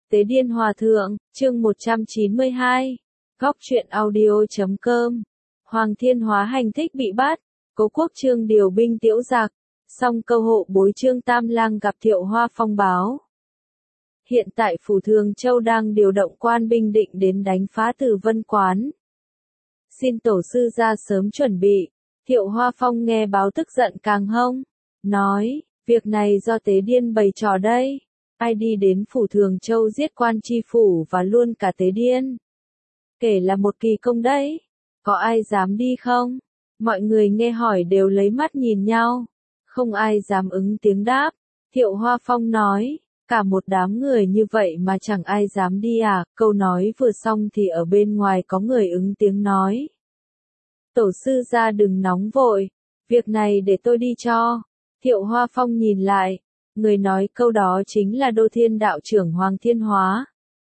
Tế Điên Hòa Thượng, chương 192. Góc truyện audio.com. Hoàng Thiên Hóa hành thích bị bắt, Cố Quốc Trương điều binh tiễu giặc, song câu hộ bối Trương Tam Lang gặp Thiệu Hoa phong báo. Hiện tại Phủ Thường Châu đang điều động quan binh định đến đánh phá Tử Vân Quán. Xin tổ sư ra sớm chuẩn bị. Thiệu Hoa Phong nghe báo tức giận càng hông, nói, việc này do Tế Điên bày trò đây. Ai đi đến Phủ Thường Châu giết quan tri phủ và luôn cả Tế Điên. Kể là một kỳ công đấy. Có ai dám đi không? Mọi người nghe hỏi đều lấy mắt nhìn nhau. Không ai dám ứng tiếng đáp. Thiệu Hoa Phong nói, cả một đám người như vậy mà chẳng ai dám đi à? Câu nói vừa xong thì ở bên ngoài có người ứng tiếng nói. Tổ sư ra đừng nóng vội. Việc này để tôi đi cho. Thiệu Hoa Phong nhìn lại. Người nói câu đó chính là Đô Thiên đạo trưởng Hoàng Thiên Hóa.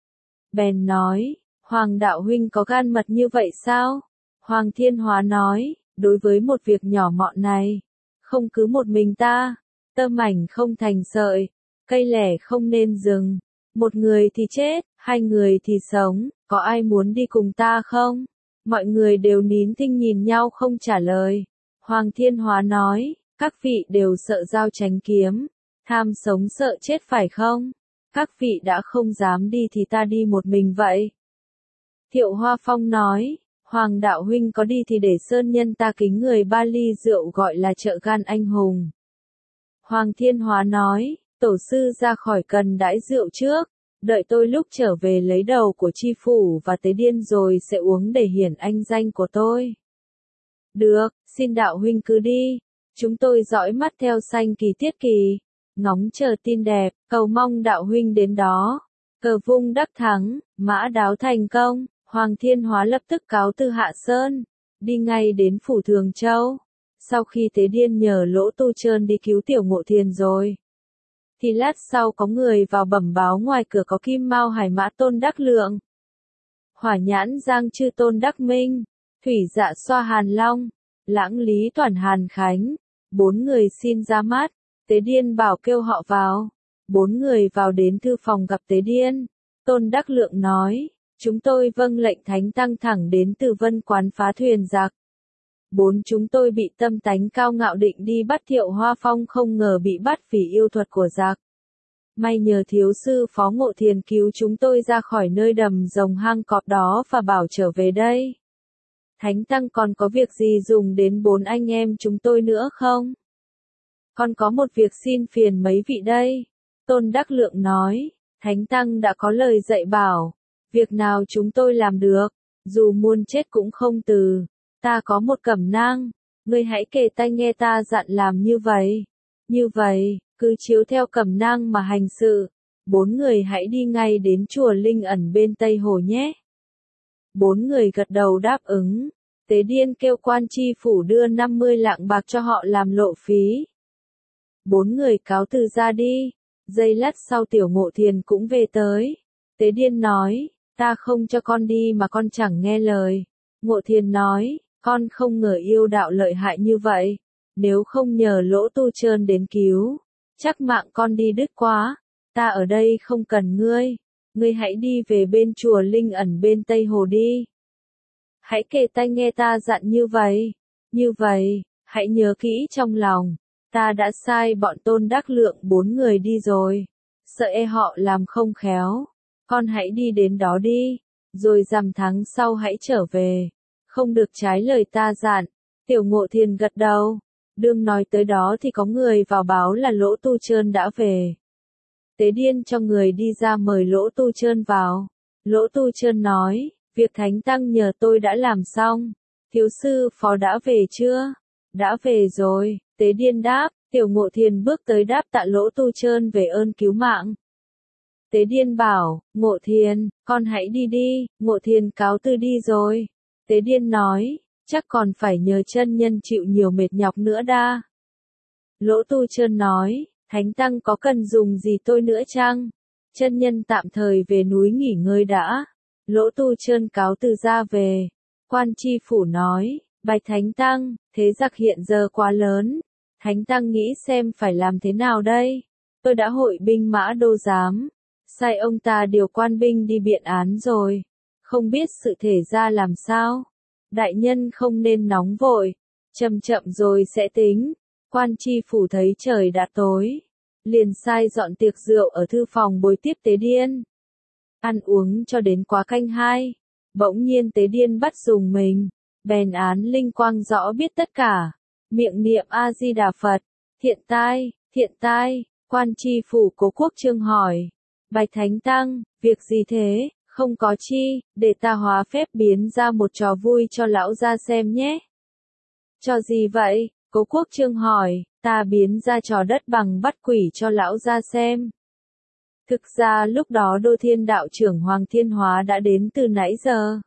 Bèn nói, Hoàng đạo huynh có gan mật như vậy sao? Hoàng Thiên Hóa nói, đối với một việc nhỏ mọn này, không cứ một mình ta, tơ mảnh không thành sợi, cây lẻ không nên dừng, một người thì chết, hai người thì sống, có ai muốn đi cùng ta không? Mọi người đều nín thinh nhìn nhau không trả lời. Hoàng Thiên Hóa nói, các vị đều sợ giao tránh kiếm. Tham sống sợ chết phải không? Các vị đã không dám đi thì ta đi một mình vậy. Thiệu Hoa Phong nói, Hoàng đạo huynh có đi thì để sơn nhân ta kính người 3 ly rượu gọi là trợ gan anh hùng. Hoàng Thiên Hóa nói, tổ sư ra khỏi cần đãi rượu trước, đợi tôi lúc trở về lấy đầu của tri phủ và Tế Điên rồi sẽ uống để hiển anh danh của tôi. Được, xin đạo huynh cứ đi, chúng tôi dõi mắt theo Sanh Kỳ Tiết Kỳ. Ngóng chờ tin đẹp, cầu mong đạo huynh đến đó. Cờ vung đắc thắng, mã đáo thành công, Hoàng Thiên Hóa lập tức cáo từ Hạ Sơn, đi ngay đến Phủ Thường Châu. Sau khi Tế Điên nhờ Lỗ Tu Trơn đi cứu Tiểu Ngộ Thiền rồi, thì lát sau có người vào bẩm báo ngoài cửa có Kim Mao Hải Mã Tôn Đắc Lượng, Hỏa Nhãn Giang Chư Tôn Đắc Minh, Thủy Dạ Xoa Hàn Long, Lãng Lý Toản Hàn Khánh, 4 người xin ra mắt. Tế Điên bảo kêu họ vào. 4 người vào đến thư phòng gặp Tế Điên. Tôn Đắc Lượng nói, chúng tôi vâng lệnh Thánh Tăng thẳng đến Tử Vân Quán phá thuyền giặc. 4 chúng tôi bị tâm tánh cao ngạo định đi bắt Thiệu Hoa Phong không ngờ bị bắt vì yêu thuật của giặc. May nhờ thiếu sư Phó Ngộ Thiền cứu chúng tôi ra khỏi nơi đầm rồng hang cọp đó và bảo trở về đây. Thánh Tăng còn có việc gì dùng đến 4 anh em chúng tôi nữa không? Con có một việc xin phiền mấy vị đây. Tôn Đắc Lượng nói, Thánh Tăng đã có lời dạy bảo, việc nào chúng tôi làm được, dù muôn chết cũng không từ. Ta có một cẩm nang, ngươi hãy kề tai nghe ta dặn làm như vậy. Như vậy, cứ chiếu theo cẩm nang mà hành sự. 4 người hãy đi ngay đến chùa Linh Ẩn bên Tây Hồ nhé. 4 người gật đầu đáp ứng. Tế Điên kêu quan tri phủ đưa 50 lạng bạc cho họ làm lộ phí. 4 người cáo từ ra đi. Giây lát sau Tiểu Ngộ Thiền cũng về tới. Tế Điên nói, ta không cho con đi mà con chẳng nghe lời. Ngộ Thiền nói, con không ngờ yêu đạo lợi hại như vậy. Nếu không nhờ Lỗ Tu Trơn đến cứu, chắc mạng con đi đứt quá. Ta ở đây không cần ngươi. Ngươi hãy đi về bên chùa Linh Ẩn bên Tây Hồ đi. Hãy kề tai nghe ta dặn như vậy. Như vậy, hãy nhớ kỹ trong lòng. Ta đã sai bọn Tôn Đắc Lượng 4 người đi rồi. Sợ họ làm không khéo. Con hãy đi đến đó đi. Rồi rằm tháng sau hãy trở về. Không được trái lời ta dặn. Tiểu Ngộ Thiền gật đầu. Đương nói tới đó thì có người vào báo là Lỗ Tu Trơn đã về. Tế Điên cho người đi ra mời Lỗ Tu Trơn vào. Lỗ Tu Trơn nói, việc Thánh Tăng nhờ tôi đã làm xong. Thiếu sư Phó đã về chưa? Đã về rồi. Tế Điên đáp, Tiểu Ngộ Thiền bước tới đáp tạ Lỗ Tu Trơn về ơn cứu mạng. Tế Điên bảo, Ngộ Thiền, con hãy đi đi. Ngộ Thiền cáo từ đi rồi. Tế Điên nói, chắc còn phải nhờ chân nhân chịu nhiều mệt nhọc nữa đa. Lỗ Tu Trơn nói, Thánh Tăng có cần dùng gì tôi nữa chăng? Chân nhân tạm thời về núi nghỉ ngơi đã. Lỗ Tu Trơn cáo từ ra về. Quan tri phủ nói, bạch Thánh Tăng, thế giặc hiện giờ quá lớn. Thánh Tăng nghĩ xem phải làm thế nào đây? Tôi đã hội binh mã đô giám. sai ông ta điều quan binh đi biện án rồi. Không biết sự thể ra làm sao. Đại nhân không nên nóng vội. Chậm chậm rồi sẽ tính. Quan tri phủ thấy trời đã tối. Liền sai dọn tiệc rượu ở thư phòng bồi tiếp Tế Điên. Ăn uống cho đến quá canh 2. Bỗng nhiên Tế Điên bắt dùng mình. Bèn án linh quang rõ biết tất cả. Miệng niệm A-di-đà Phật. Thiện tai, quan tri phủ Cố Quốc Chương hỏi. Bạch Thánh Tăng, việc gì thế, không có chi, để ta hóa phép biến ra một trò vui cho lão gia xem nhé. Trò gì vậy? Cố Quốc Chương hỏi, ta biến ra trò đất bằng bắt quỷ cho lão gia xem. Thực ra lúc đó Đô Thiên đạo trưởng Hoàng Thiên Hóa đã đến từ nãy giờ.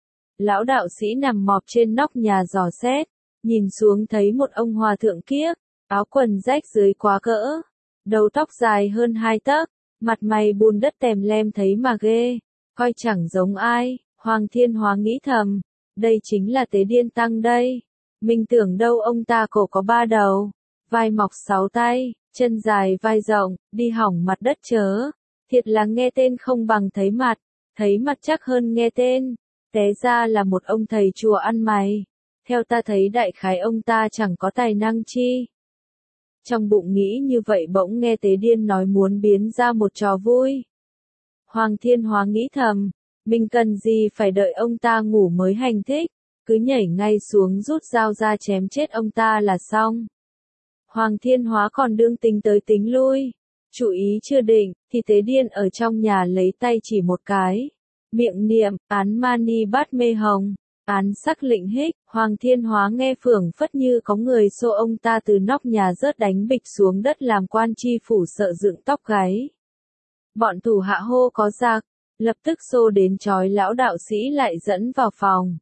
Lão đạo sĩ nằm mọp trên nóc nhà dò xét, nhìn xuống thấy một ông hòa thượng kiếc, áo quần rách dưới quá cỡ, đầu tóc dài hơn 2 tấc, mặt mày bùn đất tèm lem thấy mà ghê, coi chẳng giống ai. Hoàng Thiên Hóa nghĩ thầm, đây chính là Tế Điên Tăng đây. Mình tưởng đâu ông ta cổ có 3 đầu, vai mọc 6 tay, chân dài vai rộng, đi hỏng mặt đất chớ. Thiệt là nghe tên không bằng thấy mặt chắc hơn nghe tên. Té ra là một ông thầy chùa ăn mày. Theo ta thấy đại khái ông ta chẳng có tài năng chi. Trong bụng nghĩ như vậy bỗng nghe Tế Điên nói muốn biến ra một trò vui. Hoàng Thiên Hóa nghĩ thầm, mình cần gì phải đợi ông ta ngủ mới hành thích, cứ nhảy ngay xuống rút dao ra chém chết ông ta là xong. Hoàng Thiên Hóa còn đương tính tới tính lui, chủ ý chưa định, thì Tế Điên ở trong nhà lấy tay chỉ một cái, miệng niệm, án mani bát mê hồng. Án sắc lệnh hích, Hoàng Thiên Hóa nghe phưởng phất như có người xô ông ta từ nóc nhà rớt đánh bịch xuống đất làm quan tri phủ sợ dựng tóc gáy. Bọn thủ hạ hô có giặc, lập tức xô đến trói lão đạo sĩ lại dẫn vào phòng.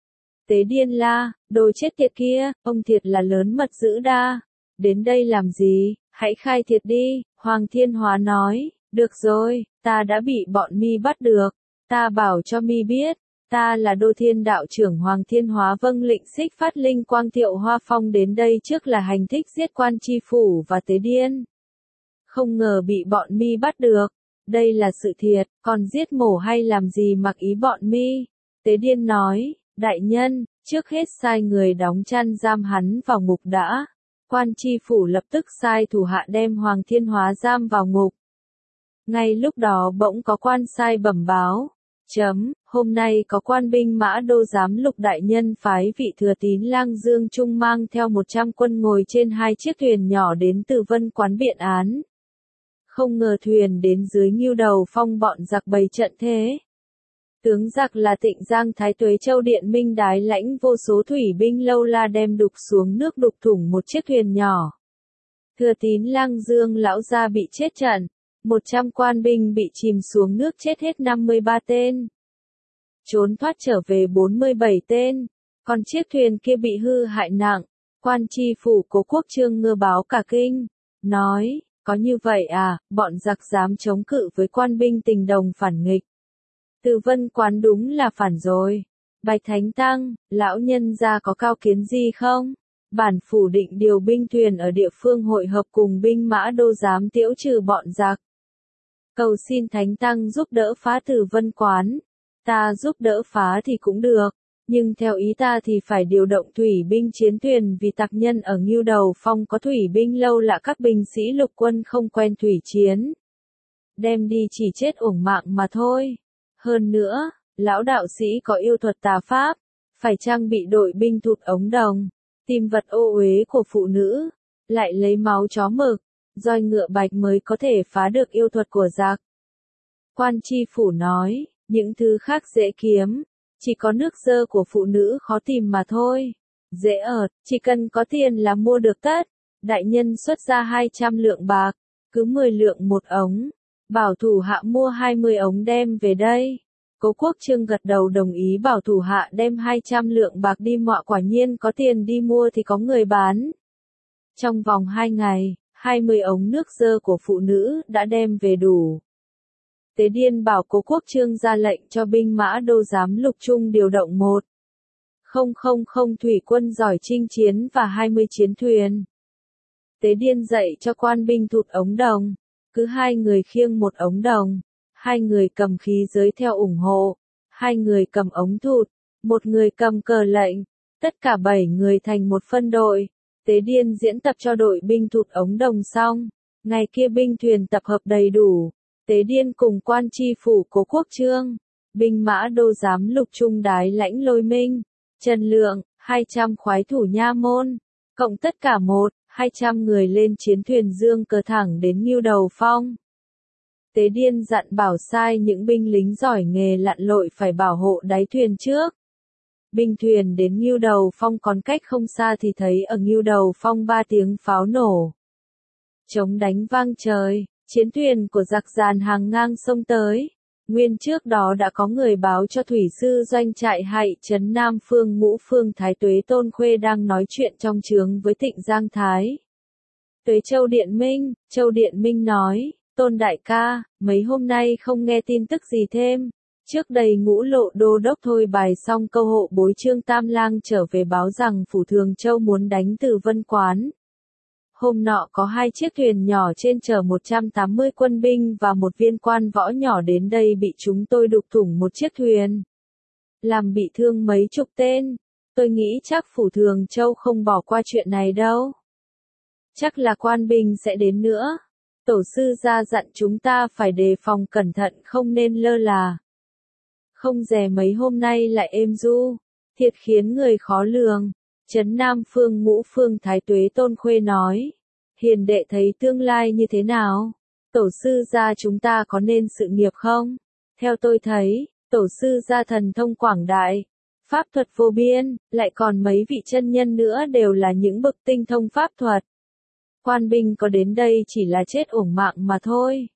Tế Điên la, đồ chết tiệt kia, ông thiệt là lớn mật dữ đa. Đến đây làm gì, hãy khai thiệt đi, Hoàng Thiên Hóa nói, được rồi, ta đã bị bọn mi bắt được, ta bảo cho mi biết. Ta là Đô Thiên đạo trưởng Hoàng Thiên Hóa vâng lệnh xích phát linh quang Thiệu Hoa Phong đến đây trước là hành thích giết quan tri phủ và Tế Điên. Không ngờ bị bọn mi bắt được, đây là sự thiệt, còn giết mổ hay làm gì mặc ý bọn mi. Tế Điên nói, đại nhân, trước hết sai người đóng chăn giam hắn vào ngục đã. Quan tri phủ lập tức sai thủ hạ đem Hoàng Thiên Hóa giam vào ngục. Ngay lúc đó bỗng có quan sai bẩm báo. Hôm nay có quan binh Mã Đô giám Lục đại nhân phái vị thừa tín lang Dương Trung mang theo 100 quân ngồi trên 2 chiếc thuyền nhỏ đến từ Vân Quán biện án. Không ngờ thuyền đến dưới Ngưu Đầu Phong bọn giặc bày trận thế. Tướng giặc là Tịnh Giang Thái Tuế Châu Điện Minh đái lãnh vô số thủy binh lâu la đem đục xuống nước đục thủng một chiếc thuyền nhỏ. Thừa tín lang Dương lão gia bị chết trận. 100 quan binh bị chìm xuống nước chết hết 53 tên. Trốn thoát trở về 47 tên. Còn chiếc thuyền kia bị hư hại nặng. Quan tri phủ Cố Quốc Chương ngơ báo cả kinh. Nói, có như vậy à, bọn giặc dám chống cự với quan binh Tình Đồng phản nghịch. Từ Vân Quán đúng là phản rồi. Bạch Thánh Tăng, lão nhân gia có cao kiến gì không? Bản phủ định điều binh thuyền ở địa phương hội hợp cùng binh Mã Đô giám tiễu trừ bọn giặc. Cầu xin Thánh Tăng giúp đỡ phá Từ Vân Quán. Ta giúp đỡ phá thì cũng được, nhưng theo ý ta thì phải điều động thủy binh chiến thuyền vì tặc nhân ở Ngưu Đầu Phong có thủy binh lâu là các binh sĩ lục quân không quen thủy chiến. Đem đi chỉ chết uổng mạng mà thôi. Hơn nữa, lão đạo sĩ có yêu thuật tà pháp, phải trang bị đội binh thụt ống đồng, tìm vật ô uế của phụ nữ, lại lấy máu chó mực, roi ngựa bạch mới có thể phá được yêu thuật của giặc. Quan tri phủ nói, những thứ khác dễ kiếm, chỉ có nước dơ của phụ nữ khó tìm mà thôi. Dễ ợt, chỉ cần có tiền là mua được tất. Đại nhân xuất ra 200 lượng bạc, cứ 10 lượng một ống. Bảo thủ hạ mua 20 ống đem về đây. Cố Quốc Chương gật đầu đồng ý bảo thủ hạ đem 200 lượng bạc đi mọa, quả nhiên có tiền đi mua thì có người bán. Trong vòng 2 ngày, 20 ống nước dơ của phụ nữ đã đem về đủ. Tế Điên bảo Cố Quốc Chương ra lệnh cho binh Mã Đô giám Lục Trung điều động 1,000 thủy quân giỏi chinh chiến và 20 chiến thuyền. Tế Điên dạy cho quan binh thụt ống đồng, cứ 2 người khiêng một ống đồng, 2 người cầm khí giới theo ủng hộ, 2 người cầm ống thụt, 1 người cầm cờ lệnh, tất cả 7 người thành một phân đội. Tế Điên diễn tập cho đội binh thụt ống đồng xong, ngày kia binh thuyền tập hợp đầy đủ. Tế Điên cùng quan tri phủ Cố Quốc Chương, binh mã đô giám lục trung đái lãnh Lôi Minh, Trần Lượng, 200 khoái thủ nha môn, cộng tất cả 200 người lên chiến thuyền dương cờ thẳng đến Ngưu Đầu Phong. Tế Điên dặn bảo sai những binh lính giỏi nghề lặn lội phải bảo hộ đáy thuyền trước. Binh thuyền đến Ngưu Đầu Phong còn cách không xa thì thấy ở Ngưu Đầu Phong 3 tiếng pháo nổ. Trống đánh vang trời, chiến thuyền của giặc dàn hàng ngang sông tới. Nguyên trước đó đã có người báo cho thủy sư doanh trại Hạy trấn Nam Phương Ngũ Phương Thái Tuế Tôn Khuê đang nói chuyện trong trướng với Tịnh Giang Thái. Tới Châu Điện Minh nói, Tôn đại ca, mấy hôm nay không nghe tin tức gì thêm. Trước đây Ngũ Lộ đô đốc thôi bài xong câu hộ bối Trương Tam Lang trở về báo rằng phủ Thường Châu muốn đánh từ Vân Quán. Hôm nọ có 2 chiếc thuyền nhỏ trên chở 180 quân binh và một viên quan võ nhỏ đến đây bị chúng tôi đục thủng một chiếc thuyền, làm bị thương mấy chục tên. Tôi nghĩ chắc phủ Thường Châu không bỏ qua chuyện này đâu. Chắc là quan binh sẽ đến nữa. Tổ sư ra dặn chúng ta phải đề phòng cẩn thận, không nên lơ là. Không dè mấy hôm nay lại êm du, thiệt khiến người khó lường. Trấn Nam Phương Ngũ Phương Thái Tuế Tôn Khuê nói, hiền đệ thấy tương lai như thế nào? Tổ sư gia chúng ta có nên sự nghiệp không? Theo tôi thấy, tổ sư gia thần thông quảng đại, pháp thuật vô biên, lại còn mấy vị chân nhân nữa đều là những bậc tinh thông pháp thuật. Quan binh có đến đây chỉ là chết uổng mạng mà thôi.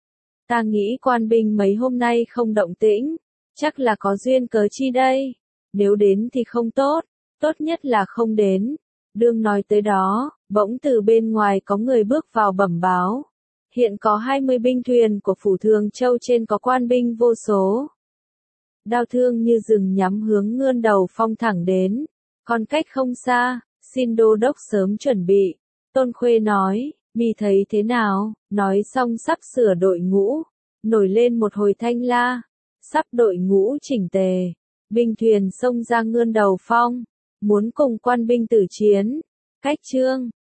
Ta nghĩ quan binh mấy hôm nay không động tĩnh, chắc là có duyên cớ chi đây. Nếu đến thì không tốt, tốt nhất là không đến. Đương nói tới đó, bỗng từ bên ngoài có người bước vào bẩm báo. Hiện có 20 binh thuyền của phủ Thường Châu trên có quan binh vô số. Đao thương như rừng nhắm hướng Ngươn Đầu Phong thẳng đến. Còn cách không xa, xin đô đốc sớm chuẩn bị. Tôn Khuê nói, mi thấy thế nào? Nói xong sắp sửa đội ngũ. Nổi lên một hồi thanh la. Sắp đội ngũ chỉnh tề. Binh thuyền xông ra Ngươn Đầu Phong. Muốn cùng quan binh tử chiến. Cách Chương